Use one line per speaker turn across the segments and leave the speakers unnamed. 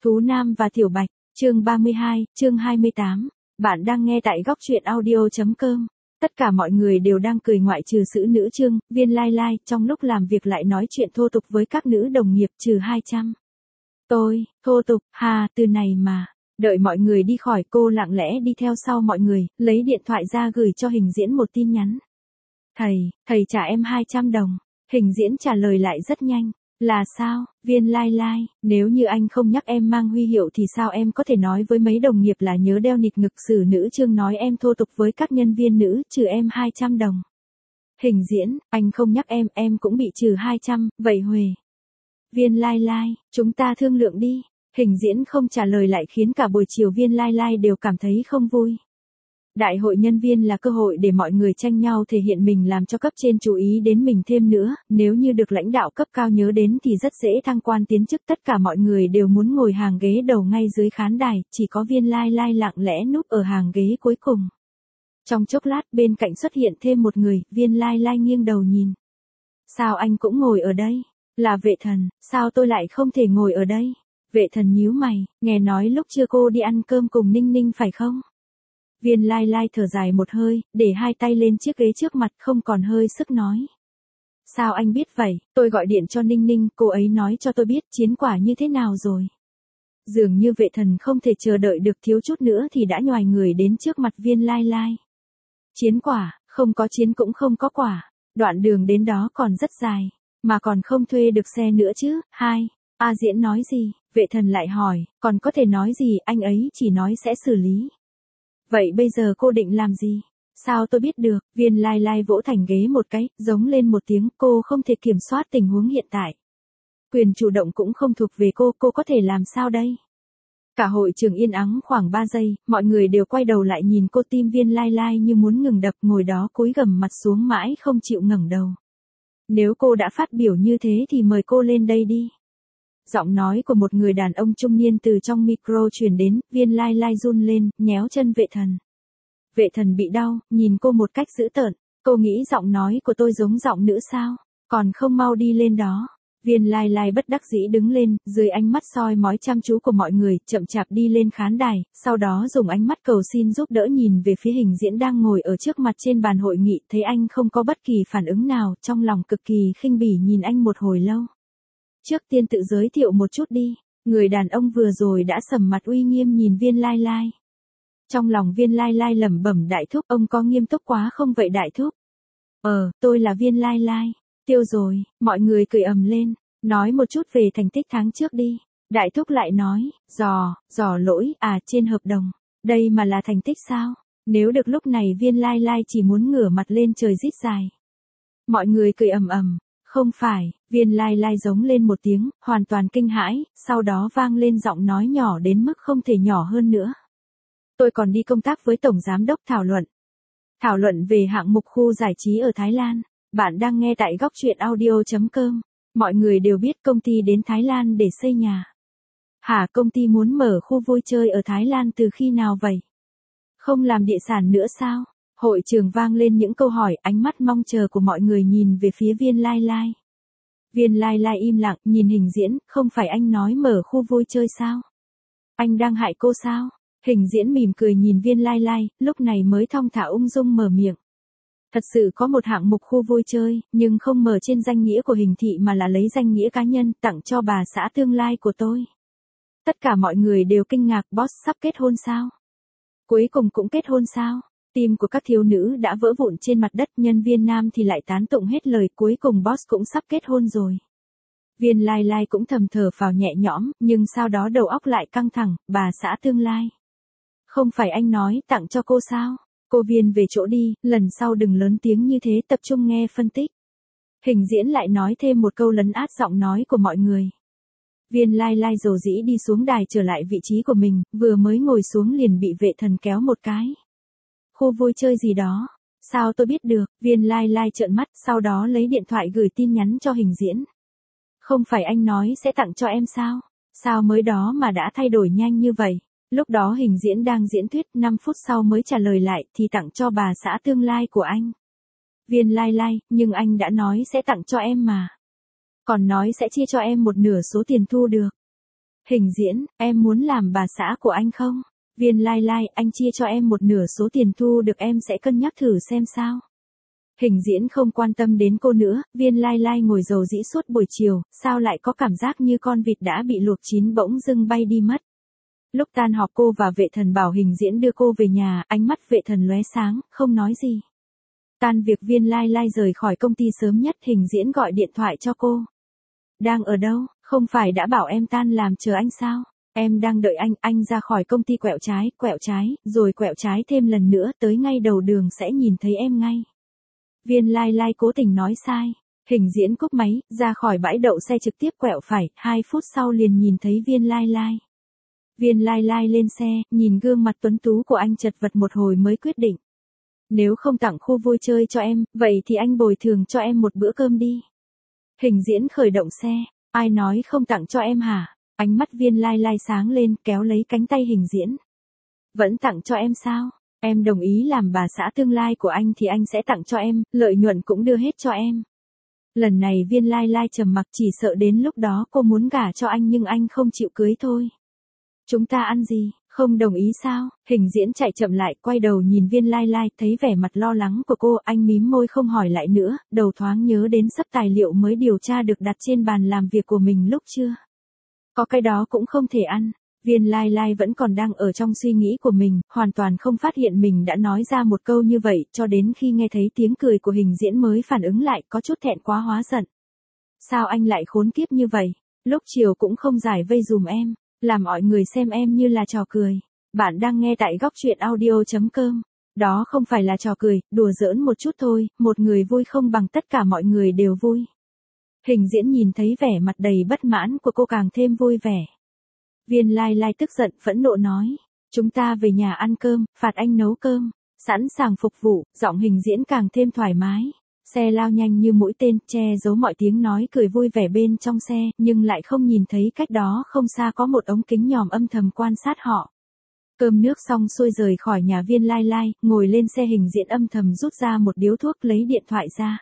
Thú Nam và Tiểu Bạch, chương 32, chương 28. Bạn đang nghe tại góc truyện audio.com. Tất cả mọi người đều đang cười ngoại trừ nữ nữ Trương, Viên Lai Lai, trong lúc làm việc lại nói chuyện thô tục với các nữ đồng nghiệp trừ 200. Thô tục, từ này mà. Đợi mọi người đi khỏi cô lặng lẽ đi theo sau mọi người, lấy điện thoại ra gửi cho Hình Diễn một tin nhắn. Thầy trả em 200 đồng. Hình Diễn trả lời lại rất nhanh. Là sao, Viên Lai Lai, nếu như anh không nhắc em mang huy hiệu thì sao em có thể nói với mấy đồng nghiệp là nhớ đeo nịt ngực xử nữ Trương nói em thô tục với các nhân viên nữ trừ em 200 đồng. Hình Diễn, anh không nhắc em cũng bị trừ 200, vậy Huề. Viên Lai Lai, chúng ta thương lượng đi. Hình Diễn không trả lời lại khiến cả buổi chiều Viên Lai Lai đều cảm thấy không vui. Đại hội nhân viên là cơ hội để mọi người tranh nhau thể hiện mình làm cho cấp trên chú ý đến mình thêm nữa, nếu như được lãnh đạo cấp cao nhớ đến thì rất dễ thăng quan tiến chức, tất cả mọi người đều muốn ngồi hàng ghế đầu ngay dưới khán đài, chỉ có Viên Lai Lai lặng lẽ núp ở hàng ghế cuối cùng. Trong chốc lát bên cạnh xuất hiện thêm một người, Viên Lai Lai nghiêng đầu nhìn. Sao anh cũng ngồi ở đây? Là Vệ Thần, sao tôi lại không thể ngồi ở đây? Vệ Thần nhíu mày, nghe nói lúc trưa cô đi ăn cơm cùng Ninh Ninh phải không? Viên Lai Lai thở dài một hơi, để hai tay lên chiếc ghế trước mặt không còn hơi sức nói. Sao anh biết vậy? Tôi gọi điện cho Ninh Ninh, cô ấy nói cho tôi biết chiến quả như thế nào rồi. Dường như Vệ Thần không thể chờ đợi được, thiếu chút nữa thì đã nhoài người đến trước mặt Viên Lai Lai. Chiến quả, không có chiến cũng không có quả. Đoạn đường đến đó còn rất dài, mà còn không thuê được xe nữa chứ. Diễn nói gì? Vệ Thần lại hỏi, còn có thể nói gì, anh ấy chỉ nói sẽ xử lý. Vậy bây giờ cô định làm gì? Sao tôi biết được? Viên Lai Lai vỗ thành ghế một cái, giống lên một tiếng, cô không thể kiểm soát tình huống hiện tại. Quyền chủ động cũng không thuộc về cô có thể làm sao đây? Cả hội trường yên ắng khoảng 3 giây, mọi người đều quay đầu lại nhìn cô, tim Viên Lai Lai như muốn ngừng đập, ngồi đó cúi gằm mặt xuống mãi không chịu ngẩng đầu. Nếu cô đã phát biểu như thế thì mời cô lên đây đi. Giọng nói của một người đàn ông trung niên từ trong micro truyền đến, Viên Lai Lai run lên, nhéo chân Vệ Thần. Vệ Thần bị đau, nhìn cô một cách dữ tợn, cô nghĩ giọng nói của tôi giống giọng nữ sao, còn không mau đi lên đó. Viên Lai Lai bất đắc dĩ đứng lên, dưới ánh mắt soi mói chăm chú của mọi người, chậm chạp đi lên khán đài, sau đó dùng ánh mắt cầu xin giúp đỡ nhìn về phía Hình Diễn đang ngồi ở trước mặt trên bàn hội nghị, thấy anh không có bất kỳ phản ứng nào, trong lòng cực kỳ khinh bỉ nhìn anh một hồi lâu. Trước tiên tự giới thiệu một chút đi. Người đàn ông vừa rồi đã sầm mặt uy nghiêm nhìn Viên Lai Lai. Trong lòng Viên Lai Lai lẩm bẩm, đại thúc, ông có nghiêm túc quá không vậy đại thúc? Tôi là Viên Lai Lai. Tiêu rồi, mọi người cười ầm lên. Nói một chút về thành tích tháng trước đi. Đại thúc lại nói, dò lỗi, trên hợp đồng. Đây mà là thành tích sao? Nếu được lúc này Viên Lai Lai chỉ muốn ngửa mặt lên trời rít dài. Mọi người cười ầm ầm. Không phải, Viên Lai Lai giống lên một tiếng, hoàn toàn kinh hãi, sau đó vang lên giọng nói nhỏ đến mức không thể nhỏ hơn nữa. Tôi còn đi công tác với Tổng Giám đốc thảo luận về hạng mục khu giải trí ở Thái Lan. Bạn đang nghe tại góc truyện audio.com. Mọi người đều biết công ty đến Thái Lan để xây nhà. Công ty muốn mở khu vui chơi ở Thái Lan từ khi nào vậy? Không làm địa sản nữa sao? Hội trường vang lên những câu hỏi, ánh mắt mong chờ của mọi người nhìn về phía Viên Lai Lai. Viên Lai Lai im lặng, nhìn Hình Diễn, không phải anh nói mở khu vui chơi sao? Anh đang hại cô sao? Hình Diễn mỉm cười nhìn Viên Lai Lai, lúc này mới thong thả ung dung mở miệng. Thật sự có một hạng mục khu vui chơi, nhưng không mở trên danh nghĩa của Hình thị mà là lấy danh nghĩa cá nhân, tặng cho bà xã tương lai của tôi. Tất cả mọi người đều kinh ngạc, boss sắp kết hôn sao? Cuối cùng cũng kết hôn sao? Tim của các thiếu nữ đã vỡ vụn trên mặt đất, nhân viên nam thì lại tán tụng hết lời, cuối cùng boss cũng sắp kết hôn rồi. Viên Lai Lai cũng thầm thở phào nhẹ nhõm, nhưng sau đó đầu óc lại căng thẳng, bà xã tương lai. Không phải anh nói tặng cho cô sao? Cô Viên về chỗ đi, lần sau đừng lớn tiếng như thế, tập trung nghe phân tích. Hình Diễn lại nói thêm một câu lấn át giọng nói của mọi người. Viên Lai Lai rầu rĩ đi xuống đài trở lại vị trí của mình, vừa mới ngồi xuống liền bị Vệ Thần kéo một cái. Khu vui chơi gì đó? Sao tôi biết được? Viên Lai Lai trợn mắt, sau đó lấy điện thoại gửi tin nhắn cho Hình Diễn. Không phải anh nói sẽ tặng cho em sao? Sao mới đó mà đã thay đổi nhanh như vậy? Lúc đó Hình Diễn đang diễn thuyết, 5 phút sau mới trả lời lại, thì tặng cho bà xã tương lai của anh. Viên Lai Lai, nhưng anh đã nói sẽ tặng cho em mà. Còn nói sẽ chia cho em một nửa số tiền thu được. Hình diễn, em muốn làm bà xã của anh không? Viên Lai Lai, anh chia cho em một nửa số tiền thu được em sẽ cân nhắc thử xem sao. Hình diễn không quan tâm đến cô nữa, Viên Lai Lai ngồi dầu dĩ suốt buổi chiều, sao lại có cảm giác như con vịt đã bị luộc chín bỗng dưng bay đi mất. Lúc tan họp cô và vệ thần bảo hình diễn đưa cô về nhà, ánh mắt vệ thần lóe sáng, không nói gì. Tan việc Viên Lai Lai rời khỏi công ty sớm nhất, hình diễn gọi điện thoại cho cô. Đang ở đâu, không phải đã bảo em tan làm chờ anh sao? Em đang đợi anh ra khỏi công ty quẹo trái, rồi quẹo trái thêm lần nữa tới ngay đầu đường sẽ nhìn thấy em ngay. Viên Lai Lai cố tình nói sai. Hình diễn cúp máy, ra khỏi bãi đậu xe trực tiếp quẹo phải, 2 phút sau liền nhìn thấy Viên Lai Lai. Viên Lai Lai lên xe, nhìn gương mặt tuấn tú của anh chật vật một hồi mới quyết định. Nếu không tặng khu vui chơi cho em, vậy thì anh bồi thường cho em một bữa cơm đi. Hình diễn khởi động xe, ai nói không tặng cho em hả? Ánh mắt Viên Lai Lai sáng lên, kéo lấy cánh tay hình diễn. Vẫn tặng cho em sao? Em đồng ý làm bà xã tương lai của anh thì anh sẽ tặng cho em, lợi nhuận cũng đưa hết cho em. Lần này Viên Lai Lai trầm mặc, chỉ sợ đến lúc đó cô muốn gả cho anh nhưng anh không chịu cưới thôi. Chúng ta ăn gì, không đồng ý sao? Hình diễn chạy chậm lại, quay đầu nhìn Viên Lai Lai, thấy vẻ mặt lo lắng của cô, anh mím môi không hỏi lại nữa, đầu thoáng nhớ đến sắp tài liệu mới điều tra được đặt trên bàn làm việc của mình lúc trưa. Có cái đó cũng không thể ăn. Viên Lai Lai vẫn còn đang ở trong suy nghĩ của mình, hoàn toàn không phát hiện mình đã nói ra một câu như vậy, cho đến khi nghe thấy tiếng cười của hình diễn mới phản ứng lại, có chút thẹn quá hóa giận. Sao anh lại khốn kiếp như vậy? Lúc chiều cũng không giải vây dùm em, làm mọi người xem em như là trò cười. Bạn đang nghe tại góc truyện audio.com. Đó không phải là trò cười, đùa giỡn một chút thôi, một người vui không bằng tất cả mọi người đều vui. Hình diễn nhìn thấy vẻ mặt đầy bất mãn của cô càng thêm vui vẻ. Viên Lai Lai tức giận, phẫn nộ nói, chúng ta về nhà ăn cơm, phạt anh nấu cơm, sẵn sàng phục vụ, giọng hình diễn càng thêm thoải mái. Xe lao nhanh như mũi tên, che giấu mọi tiếng nói cười vui vẻ bên trong xe, nhưng lại không nhìn thấy cách đó không xa có một ống kính nhòm âm thầm quan sát họ. Cơm nước xong xuôi rời khỏi nhà Viên Lai Lai, ngồi lên xe hình diễn âm thầm rút ra một điếu thuốc lấy điện thoại ra.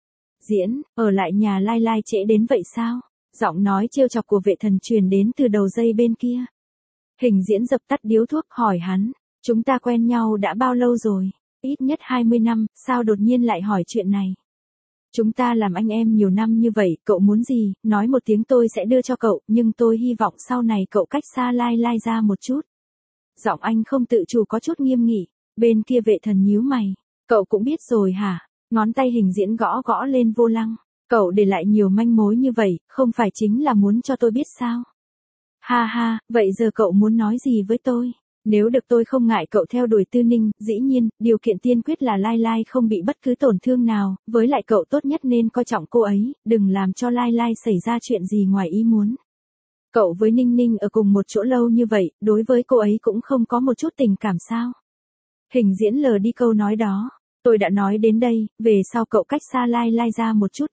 Diễn, ở lại nhà Lai Lai trễ đến vậy sao? Giọng nói trêu chọc của vệ thần truyền đến từ đầu dây bên kia. Hình diễn dập tắt điếu thuốc hỏi hắn, chúng ta quen nhau đã bao lâu rồi? Ít nhất 20 năm, sao đột nhiên lại hỏi chuyện này? Chúng ta làm anh em nhiều năm như vậy, cậu muốn gì, nói một tiếng tôi sẽ đưa cho cậu, nhưng tôi hy vọng sau này cậu cách xa Lai Lai ra một chút. Giọng anh không tự chủ có chút nghiêm nghị, bên kia vệ thần nhíu mày, cậu cũng biết rồi hả? Ngón tay hình diễn gõ gõ lên vô lăng. Cậu để lại nhiều manh mối như vậy, không phải chính là muốn cho tôi biết sao? Ha ha, vậy giờ cậu muốn nói gì với tôi? Nếu được tôi không ngại cậu theo đuổi Tư Ninh, dĩ nhiên, điều kiện tiên quyết là Lai Lai không bị bất cứ tổn thương nào, với lại cậu tốt nhất nên coi trọng cô ấy, đừng làm cho Lai Lai xảy ra chuyện gì ngoài ý muốn. Cậu với Ninh Ninh ở cùng một chỗ lâu như vậy, đối với cô ấy cũng không có một chút tình cảm sao? Hình diễn lờ đi câu nói đó. Tôi đã nói đến đây, về sau cậu cách xa Lai Lai ra một chút,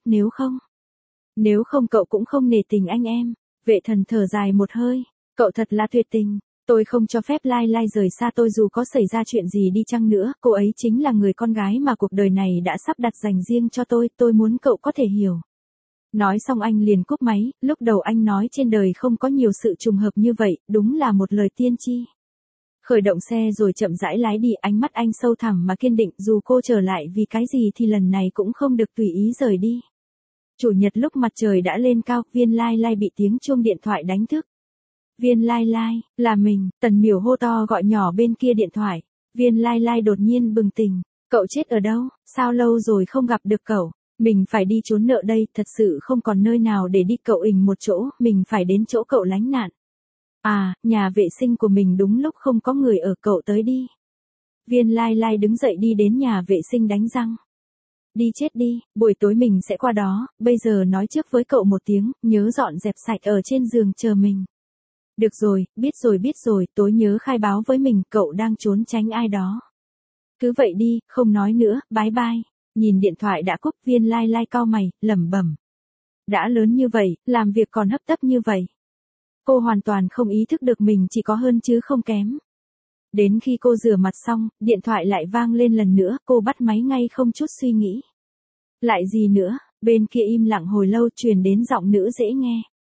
nếu không cậu cũng không nể tình anh em. Vệ thần thở dài một hơi, cậu thật là tuyệt tình, tôi không cho phép Lai Lai rời xa tôi dù có xảy ra chuyện gì đi chăng nữa, cô ấy chính là người con gái mà cuộc đời này đã sắp đặt dành riêng cho tôi muốn cậu có thể hiểu. Nói xong anh liền cúp máy, lúc đầu anh nói trên đời không có nhiều sự trùng hợp như vậy, đúng là một lời tiên tri. Khởi động xe rồi chậm rãi lái đi, ánh mắt anh sâu thẳm mà kiên định, dù cô trở lại vì cái gì thì lần này cũng không được tùy ý rời đi. Chủ nhật lúc mặt trời đã lên cao, Viên Lai Lai bị tiếng chuông điện thoại đánh thức. Viên Lai Lai, là mình, Tần Miểu hô to gọi nhỏ bên kia điện thoại. Viên Lai Lai đột nhiên bừng tỉnh, cậu chết ở đâu, sao lâu rồi không gặp được cậu, mình phải đi trốn nợ đây, thật sự không còn nơi nào để đi, cậu ình một chỗ, mình phải đến chỗ cậu lánh nạn. À, nhà vệ sinh của mình đúng lúc không có người ở, cậu tới đi. Viên Lai Lai đứng dậy đi đến nhà vệ sinh đánh răng. Đi chết đi, buổi tối mình sẽ qua đó, bây giờ nói trước với cậu một tiếng, nhớ dọn dẹp sạch ở trên giường chờ mình. Được rồi, biết rồi, tối nhớ khai báo với mình, cậu đang trốn tránh ai đó. Cứ vậy đi, không nói nữa, bye bye. Nhìn điện thoại đã cúp, Viên Lai Lai cau mày, lẩm bẩm. Đã lớn như vậy, làm việc còn hấp tấp như vậy. Cô hoàn toàn không ý thức được mình chỉ có hơn chứ không kém. Đến khi cô rửa mặt xong, điện thoại lại vang lên lần nữa, cô bắt máy ngay không chút suy nghĩ. Lại gì nữa, bên kia im lặng hồi lâu truyền đến giọng nữ dễ nghe.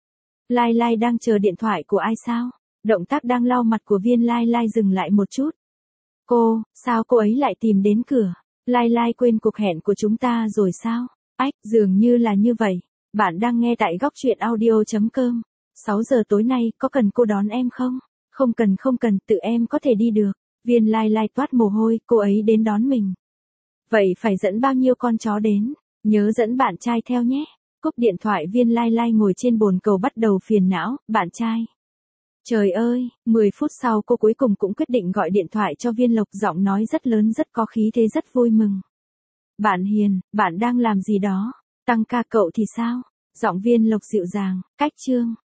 Lai Lai đang chờ điện thoại của ai sao? Động tác đang lau mặt của Viên Lai Lai dừng lại một chút. Sao cô ấy lại tìm đến cửa? Lai Lai quên cuộc hẹn của chúng ta rồi sao? Ách, dường như là như vậy. Bạn đang nghe tại góc truyện audio.com. 6 giờ tối nay, có cần cô đón em không? Không cần, tự em có thể đi được. Viên Lai Lai toát mồ hôi, cô ấy đến đón mình. Vậy phải dẫn bao nhiêu con chó đến? Nhớ dẫn bạn trai theo nhé. Cúp điện thoại, Viên Lai Lai ngồi trên bồn cầu bắt đầu phiền não, bạn trai. Trời ơi, 10 phút sau cô cuối cùng cũng quyết định gọi điện thoại cho Viên Lộc, giọng nói rất lớn rất có khí thế rất vui mừng. Bạn Hiền, bạn đang làm gì đó? Tăng ca cậu thì sao? Giọng Viên Lộc dịu dàng, cách chương.